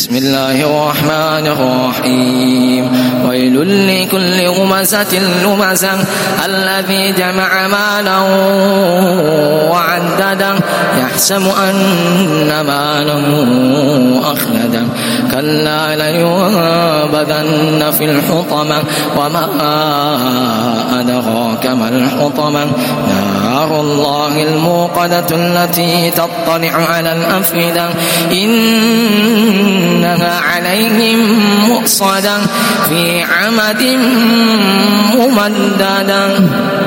بسم الله الرحمن الرحيم ويل لكل همزة لمزة الذي جمع مالا وعدده يحسب أن ماله أخلده كلا لينبذن في الحطمة وما أدراك ما الحطمة نار الله الموقدة التي تطلع على الأفئدة إنها عليهم مؤصدة في عمد ممددة.